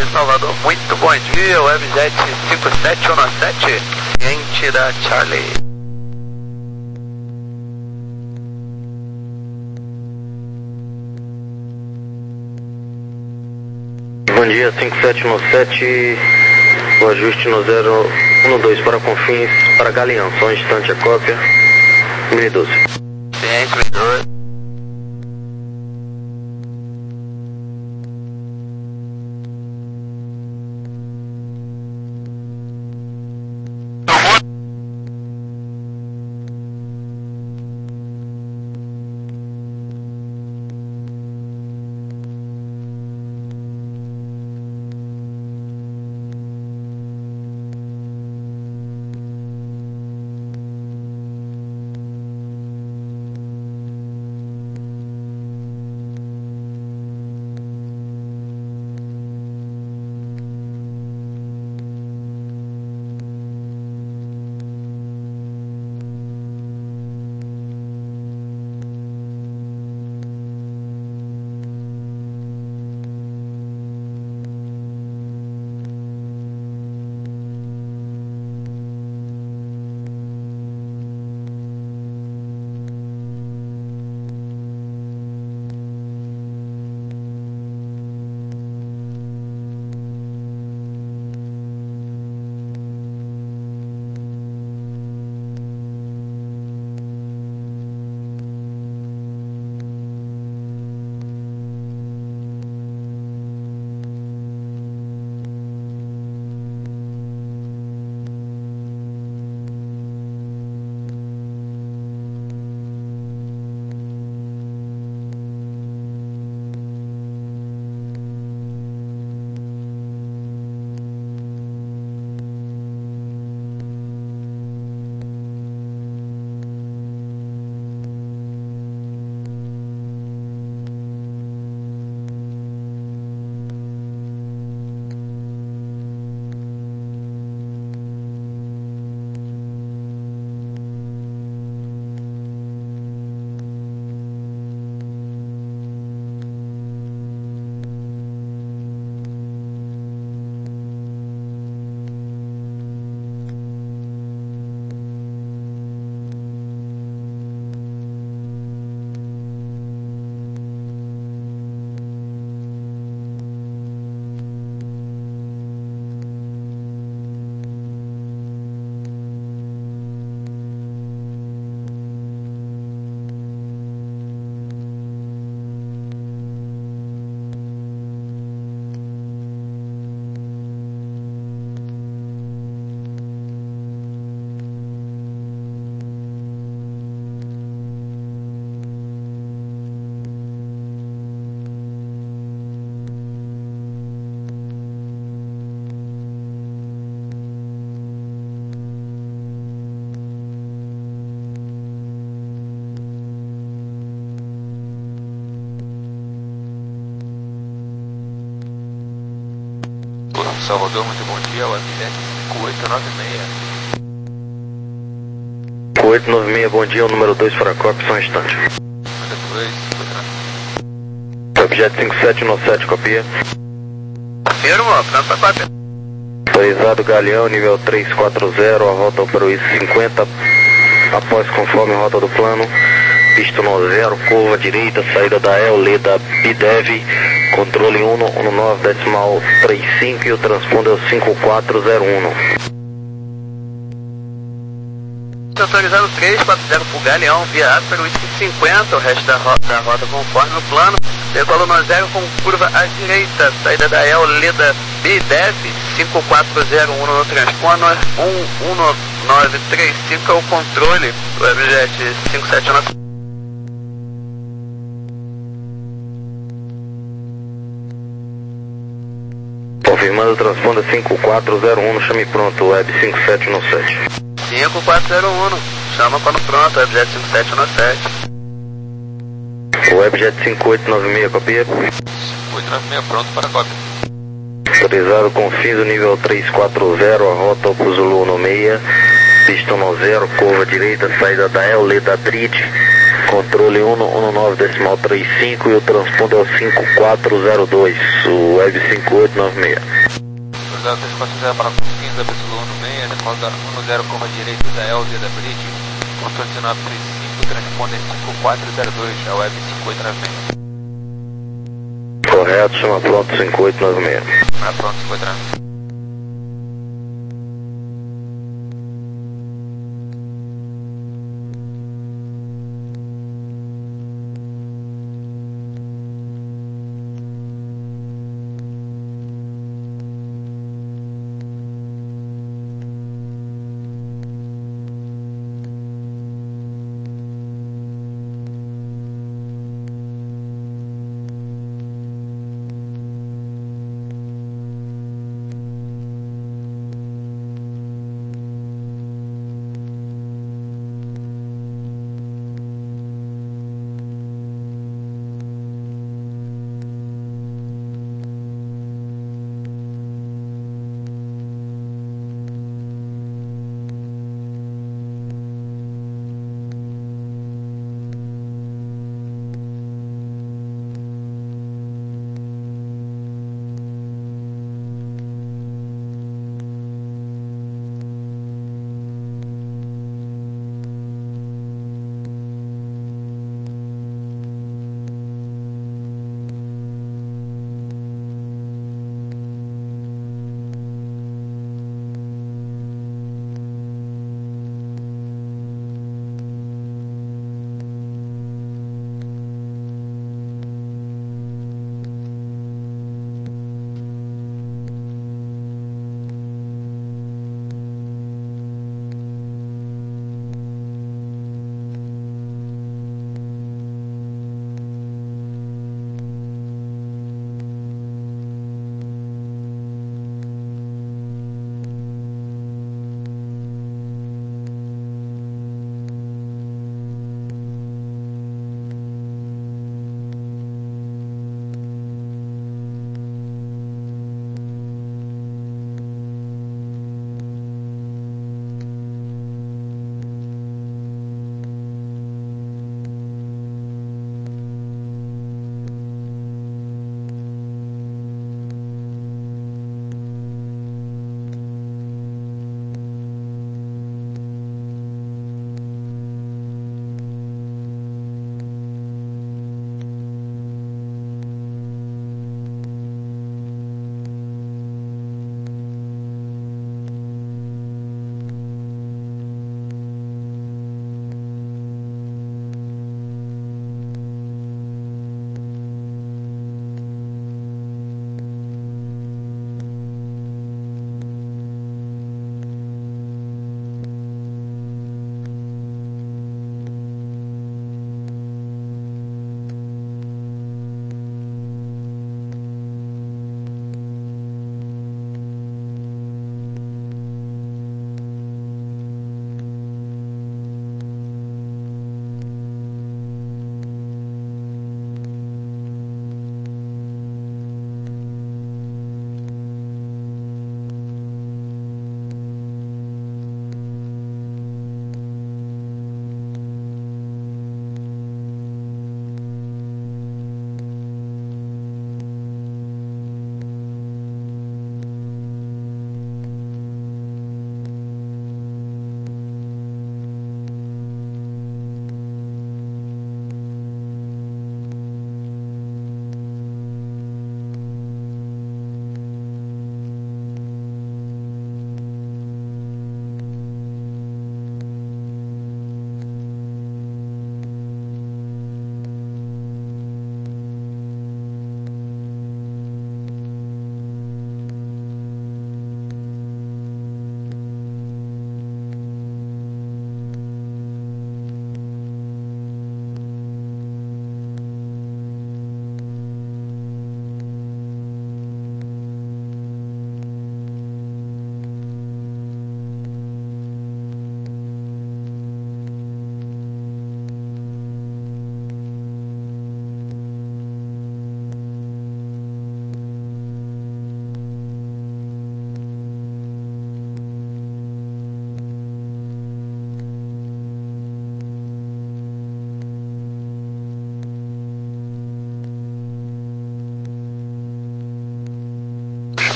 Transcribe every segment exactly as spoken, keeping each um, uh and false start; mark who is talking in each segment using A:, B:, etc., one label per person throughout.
A: Salvador, muito bom dia, Webjet cinco sete um sete, cliente da Charlie.
B: Bom dia, cinco sete um sete, o ajuste no zero um dois para Confins, para Galeão, só um instante a cópia, mil e doze.
A: Cliente, mil e doze. Salvador, muito bom dia, Webjet cinco oito nove seis.
B: cinco oito nove seis, bom dia, o número dois para a cópia, só um instante. Webjet cinco sete um sete, copia.
A: Confirmo, pronto para cópia.
B: Autorizado Galeão, nível três quatro zero, a rota para o I C cinquenta, após conforme a rota do plano, pista no zero, curva direita, saída da E L, leda B D E V, controle um um nove decimal trinta e cinco e o transponder é o cinco quatro zero um.
A: Autorizado três quatro zero para o Galeão, via para o I C cinquenta, o resto da rota, da rota conforme o plano, decola no zero com curva à direita, saída da E L, leda B D E V, cinco quatro zero um no transponder, um um nove três cinco é o controle, o Webjet cinco sete um nove.
B: Confirmando o transponder cinco quatro zero um, chame pronto, Web cinco sete um sete.
A: cinco quatro zero um, chama quando pronto, Webjet cinco sete um sete.
B: Webjet cinco oito nove seis, copia.
A: cinco oito nove seis, pronto para cópia.
B: Autorizado Confins, nível três quatro zero, a rota para o Zulu no seis, pista no zero, curva direita, saída da E L, leda Bridge, Controle um nove decimal trinta e cinco e o transponder é o cinco quatro zero dois, o Web cinco oito nove seis.
C: Cruzado três quatro zero para quinze, absoluto um seis, decolada um zero, curva direita da L D da Bridge, controle dezenove trinta e cinco, transponder cinco quatro zero dois, a Web cinco oito nove seis.
B: Correto, chama pronto cinco oito nove seis.
C: Ah, pronto, cinco oito nove seis.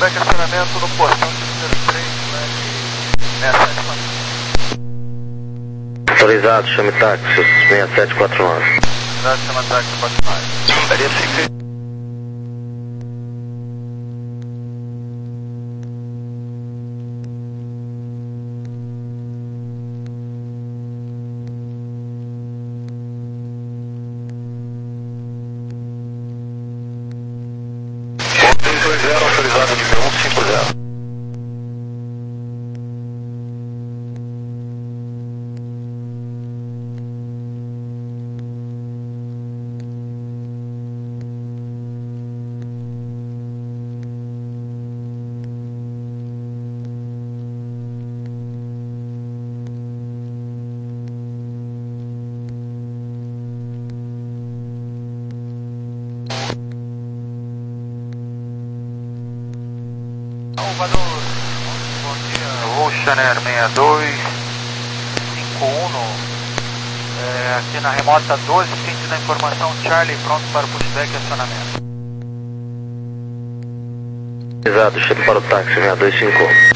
C: pushback acionamento no portão número três, seis sete quatro nove.
B: Autorizado, chame táxi, seis sete quatro nove.
C: Autorizado, chama táxi quatro nove. Daria cinco.
B: Autorizado nível um cinco zero.
C: Valor, bom dia, Oceaner seis dois cinco um, é, aqui na remota doze, sentindo a informação Charlie, pronto para o pushback e acionamento.
B: Autorizado, chame para o táxi, seis dois cinco um.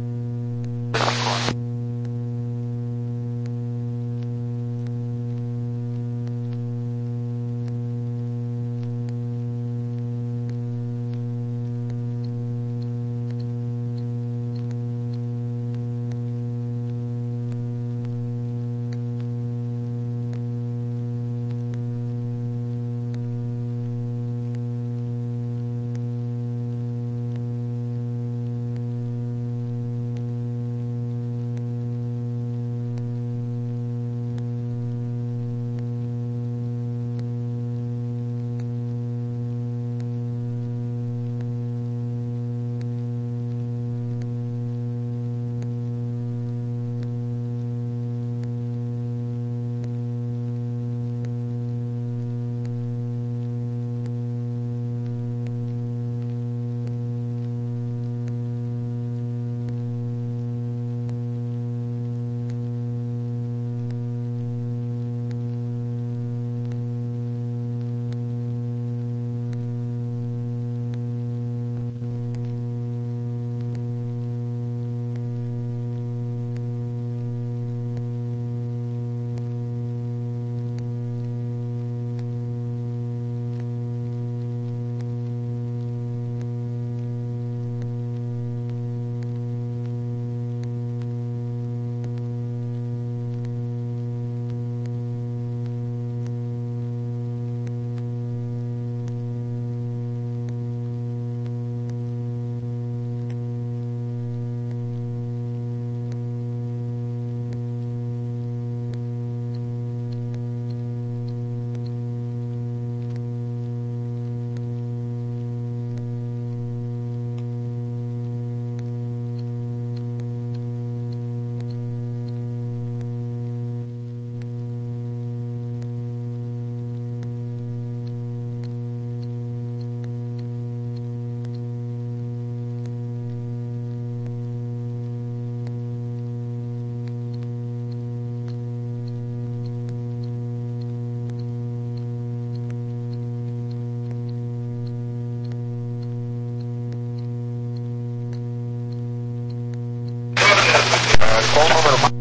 B: Qual o número?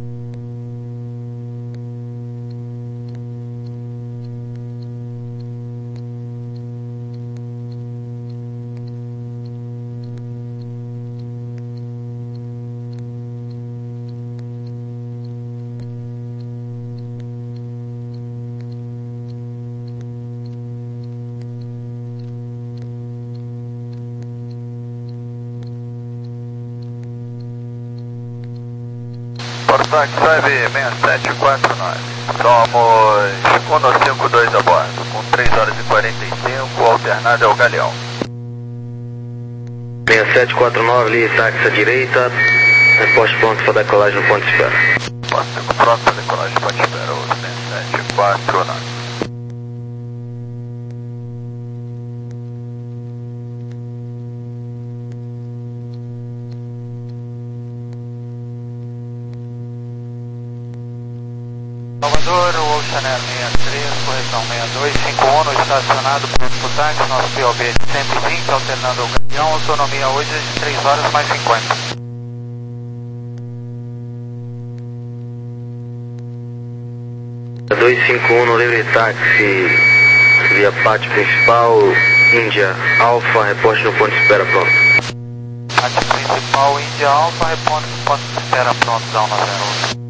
C: Portax Web seis sete quatro nove, somos Uno cinco dois a bordo, com três horas e quarenta e cinco, alternado ao Galeão.
B: seis sete quatro nove, linha táxi à direita, posto pronto para decolagem no ponto de espera.
C: Posto pronto para decolagem no ponto de espera, seis sete quatro nove. Salvador, o Chanel sessenta e três, correção sessenta e dois, cinquenta e um, no estacionado pronto pro táxi, nosso P O B de cento e vinte, alternando o Galeão, autonomia hoje é de três horas mais cinquenta.
B: dois cinco um no livre táxi, via pátio principal, Índia Alfa, reporte no ponto de espera pronto.
C: Pátio principal, Índia Alfa, reporte no ponto de espera pronto, dá uma zero.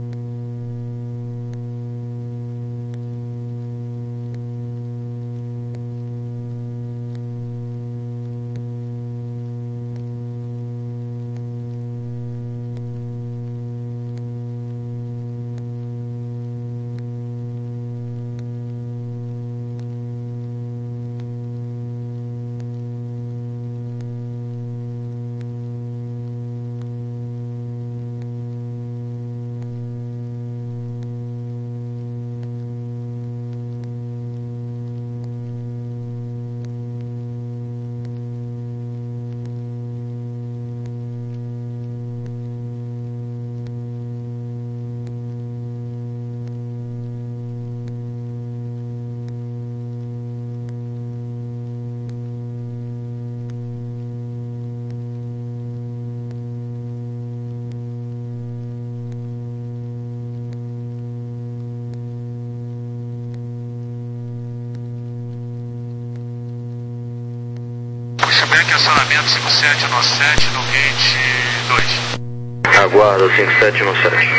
D: Pushback, acionamento cinco sete no sete no gate dois.
B: Aguardo cinco sete no sete.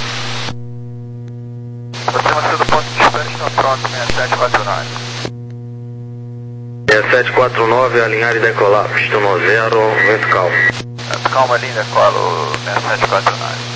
C: Aproximação do ponto de espera está pronto, sessenta e sete quatro nove.
B: sessenta e sete quatro nove, alinhar e decolar, pista no zero, vento calmo.
C: Calma ali, decolo sessenta e sete quatro nove.